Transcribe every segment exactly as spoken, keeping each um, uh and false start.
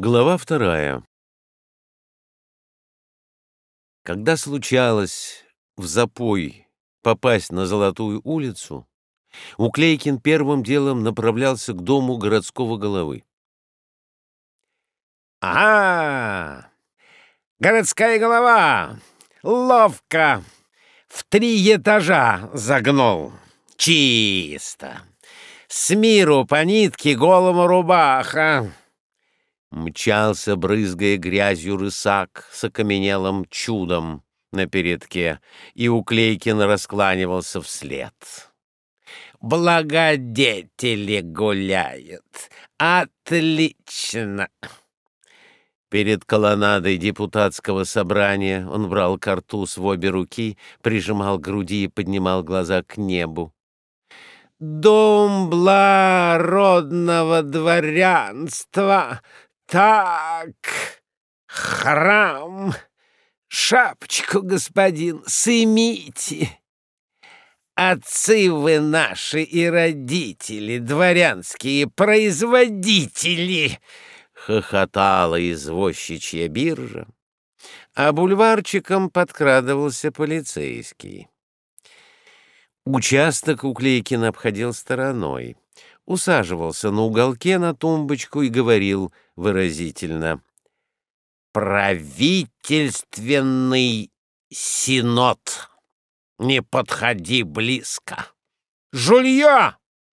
Глава вторая. Когда случалось в запой попасть на Золотую улицу, Уклейкин первым делом направлялся к дому городского головы. Ага! Городская голова! Ловко! В три этажа загнул. Чисто! С миру по нитке голому рубаха. Мчался, брызгая грязью, рысак с окаменелым чудом на передке, и Уклейкин раскланивался вслед. Благодетели гуляют. Отлично! Перед колоннадой депутатского собрания он брал картуз в обе руки, прижимал к груди и поднимал глаза к небу. Дом благородного дворянства. Так, храм, шапочку, господин, сымите. Отцы вы наши и родители, дворянские производители, Хохотала извозчичья биржа, а бульварчиком подкрадывался полицейский. Участок Уклейкин обходил стороной, усаживался на уголке на тумбочку и говорил выразительно: правительственный синод. Не подходи близко. Жулье!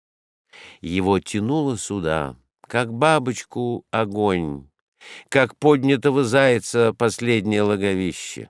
Его тянуло сюда, как бабочку огонь, как поднятого зайца последнее логовище.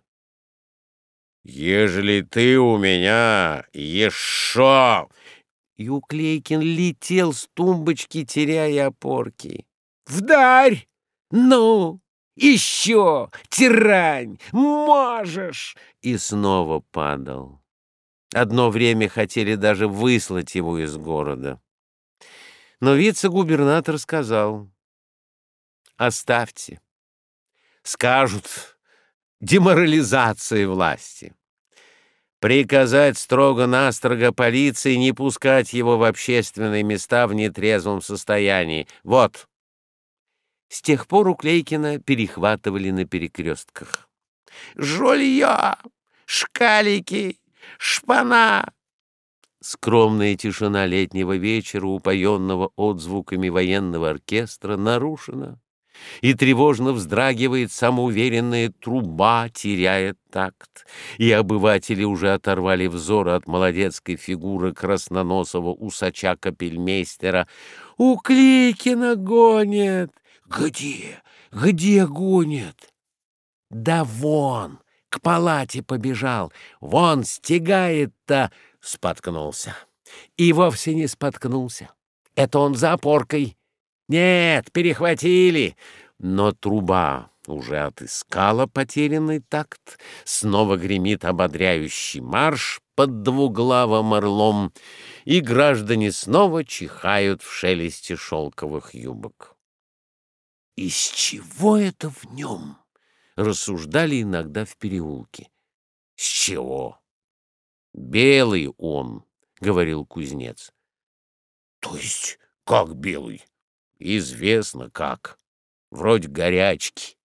«Ежели ты у меня еще...» И Уклейкин летел с тумбочки, теряя опорки. «Вдарь! Ну, еще! Тирань! Можешь!» И снова падал. Одно время хотели даже выслать его из города. Но вице-губернатор сказал: «Оставьте. Скажут, деморализация власти. Приказать строго-настрого полиции не пускать его в общественные места в нетрезвом состоянии. Вот». С тех пор Уклейкина перехватывали на перекрестках. «Жулье! Шкалики! Шпана!» Скромная тишина летнего вечера, упоенного отзвуками военного оркестра, нарушена, и тревожно вздрагивает самоуверенная труба, теряя такт, и обыватели уже оторвали взоры от молодецкой фигуры красноносого усача-капельмейстера. «Уклейкина гонит!» «Где? Где гонит?» «Да вон, к палате побежал, вон стегает-то!» Споткнулся. И вовсе не споткнулся. Это он за опоркой. Нет, перехватили. Но труба уже отыскала потерянный такт. Снова гремит ободряющий марш под двуглавым орлом, и граждане снова чихают в шелесте шелковых юбок. «Из чего это в нем?» — рассуждали иногда в переулке. «С чего? Белый он», — говорил кузнец. «То есть как белый?» «Известно как. Вроде горячки».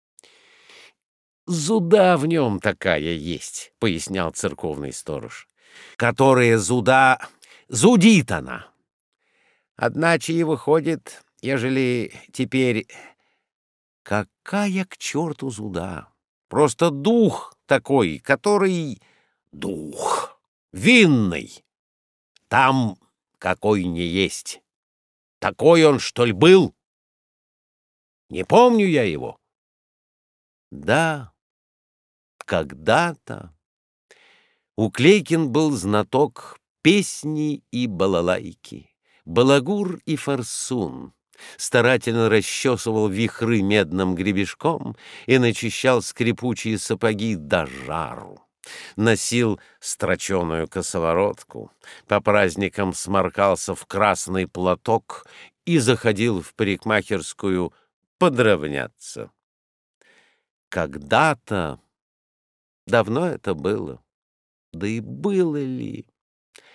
«Зуда в нем такая есть», — пояснял церковный сторож, «которая зуда... зудит она. Одначе и выходит, ежели теперь... Какая к черту зуда? Просто дух такой, который... дух винный. Там какой не есть. Такой он, что ли, был? Не помню я его». Да, когда-то Уклейкин был знаток песни и балалайки, балагур и форсун, старательно расчесывал вихры медным гребешком и начищал скрипучие сапоги до жару. Носил строченую косоворотку, по праздникам сморкался в красный платок и заходил в парикмахерскую подровняться. Когда-то, давно это было, да и было ли?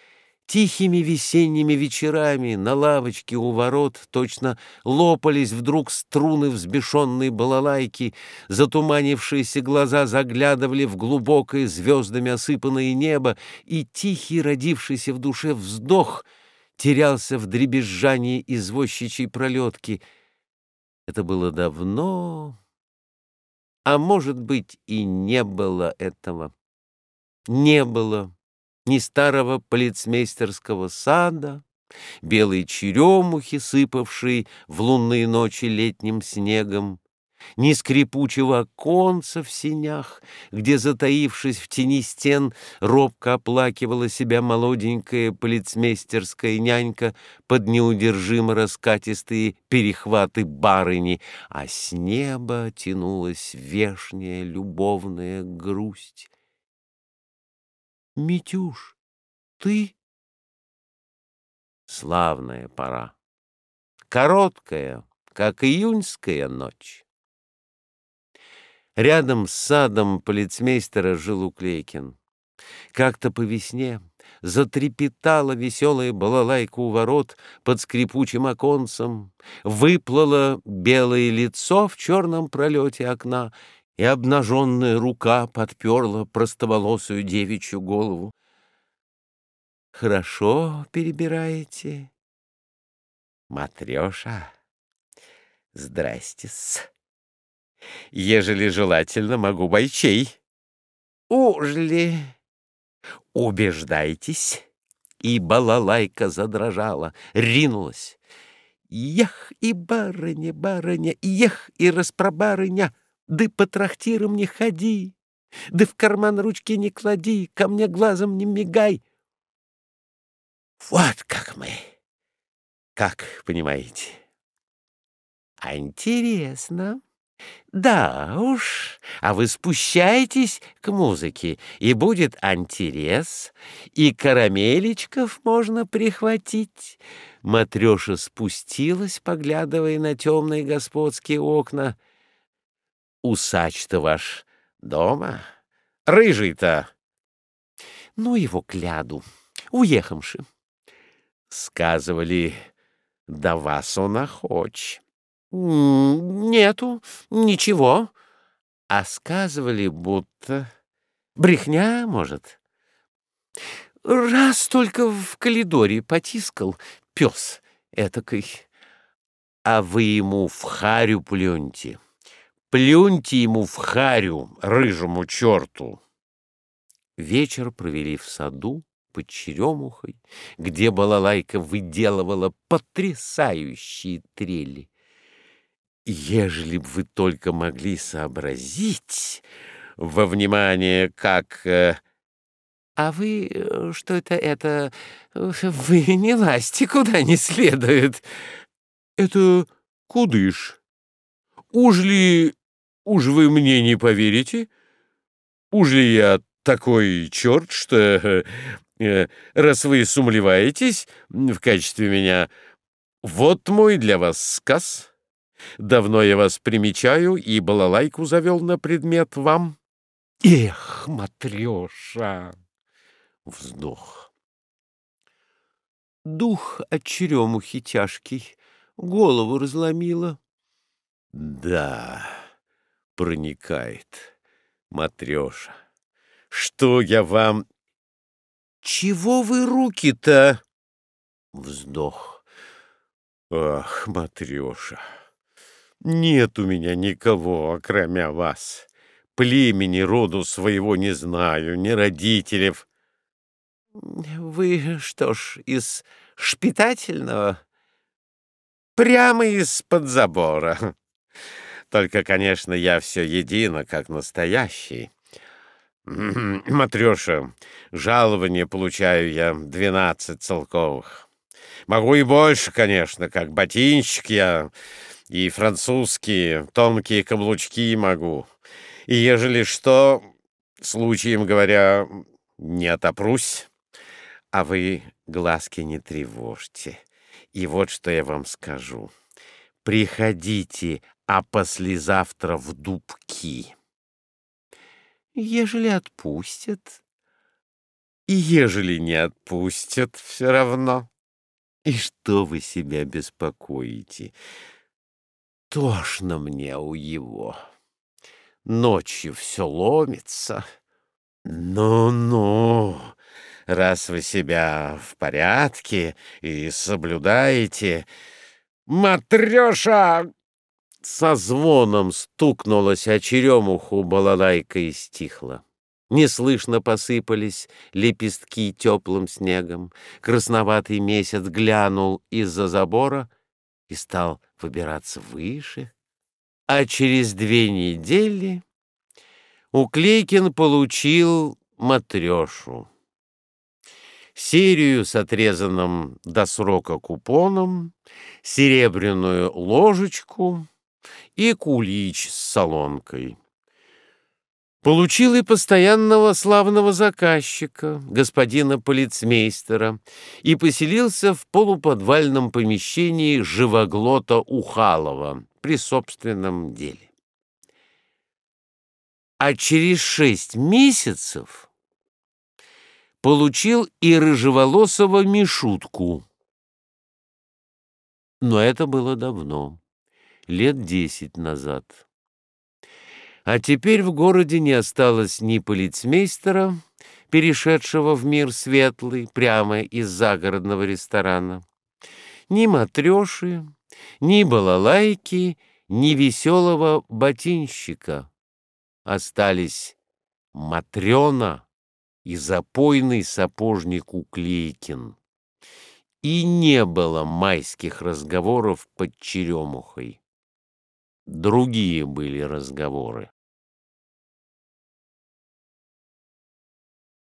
Тихими весенними вечерами на лавочке у ворот точно лопались вдруг струны взбешенной балалайки, затуманившиеся глаза заглядывали в глубокое звездами осыпанное небо, и тихий родившийся в душе вздох терялся в дребезжании извозчичьей пролетки. Это было давно, а может быть и не было этого. Не было ни старого полицмейстерского сада, белой черемухи, сыпавшей в лунные ночи летним снегом, ни скрипучего оконца в сенях, где, затаившись в тени стен, робко оплакивала себя молоденькая полицмейстерская нянька под неудержимо раскатистые перехваты барыни, а с неба тянулась вешняя любовная грусть. «Митюш, ты?» Славная пора, короткая, как июньская ночь. Рядом с садом полицмейстера жил Уклейкин. Как-то по весне затрепетала веселая балалайка у ворот под скрипучим оконцем, выплыло белое лицо в черном пролете окна, и обнаженная рука подперла простоволосую девичью голову. «Хорошо перебираете, Матрёша? Здрасте-с. Ежели желательно, могу бойчей. Ужли? Убеждайтесь». И балалайка задрожала, ринулась. «Ех, и барыня, барыня, ех, и распробарыня, да по трактирам не ходи, да в карман ручки не клади, ко мне глазом не мигай». Вот как мы, как понимаете. А интересно. Да уж, а вы спущайтесь к музыке, и будет антирез, и карамелечков можно прихватить. Матрёша спустилась, поглядывая на темные господские окна. Усач-то ваш дома? Рыжий-то? Ну его кляду, уехавши. Сказывали, да вас он охоч. Нету, ничего. А сказывали, будто брехня, может. Раз только в коридоре потискал пес этакой. А вы ему в харю плюньте. Плюньте ему в харю, рыжему черту. Вечер провели в саду под черемухой, где балалайка выделывала потрясающие трели. Ежели б вы только могли сообразить во внимание, как... Э... А вы что это, это... Вы не лазьте куда не следует. Это кудыш. Уж ли... Уж вы мне не поверите? Уж ли я такой черт, что... Раз вы сумлеваетесь в качестве меня, вот мой для вас сказ. Давно я вас примечаю и балалайку завел на предмет вам. Эх, Матрёша! Вздох. Дух от черемухи тяжкий, голову разломило. Да, проникает, Матрёша. Что я вам... Чего вы руки-то? Вздох. Ах, Матрёша, нет у меня никого, окромя вас. Племени роду своего не знаю, ни родителей. Вы что ж, из шпитательного? Прямо из-под забора. Только, конечно, я все едино, как настоящий. Матрёша, жалование получаю я двенадцать целковых. Могу и больше, конечно, как ботинщик я, и французские тонкие каблучки могу. И ежели что, случаем говоря, не отопрусь. А вы глазки не тревожьте. И вот что я вам скажу. Приходите, а послезавтра в Дубки. Ежели отпустят. И ежели не отпустят, все равно. И что вы себя беспокоите? Тошно мне у его. Ночью все ломится. Ну-ну, раз вы себя в порядке и соблюдаете... Матрёша! Со звоном стукнулась о черемуху балалайка и стихла. Неслышно посыпались лепестки теплым снегом. Красноватый месяц глянул из-за забора и стал выбираться выше. А через две недели Уклейкин получил Матрёшу. Серию с отрезанным до срока купоном, серебряную ложечку и кулич с солонкой. Получил и постоянного славного заказчика, господина полицмейстера, и поселился в полуподвальном помещении живоглота Ухалова при собственном деле. А через шесть месяцев получил и рыжеволосого Мишутку. Но это было давно, лет десять назад. А теперь в городе не осталось ни полицмейстера, перешедшего в мир светлый прямо из загородного ресторана, ни матрёши, ни балалайки, ни веселого ботинщика. Остались Матрёна и запойный сапожник Уклейкин. И не было майских разговоров под черемухой. Другие были разговоры.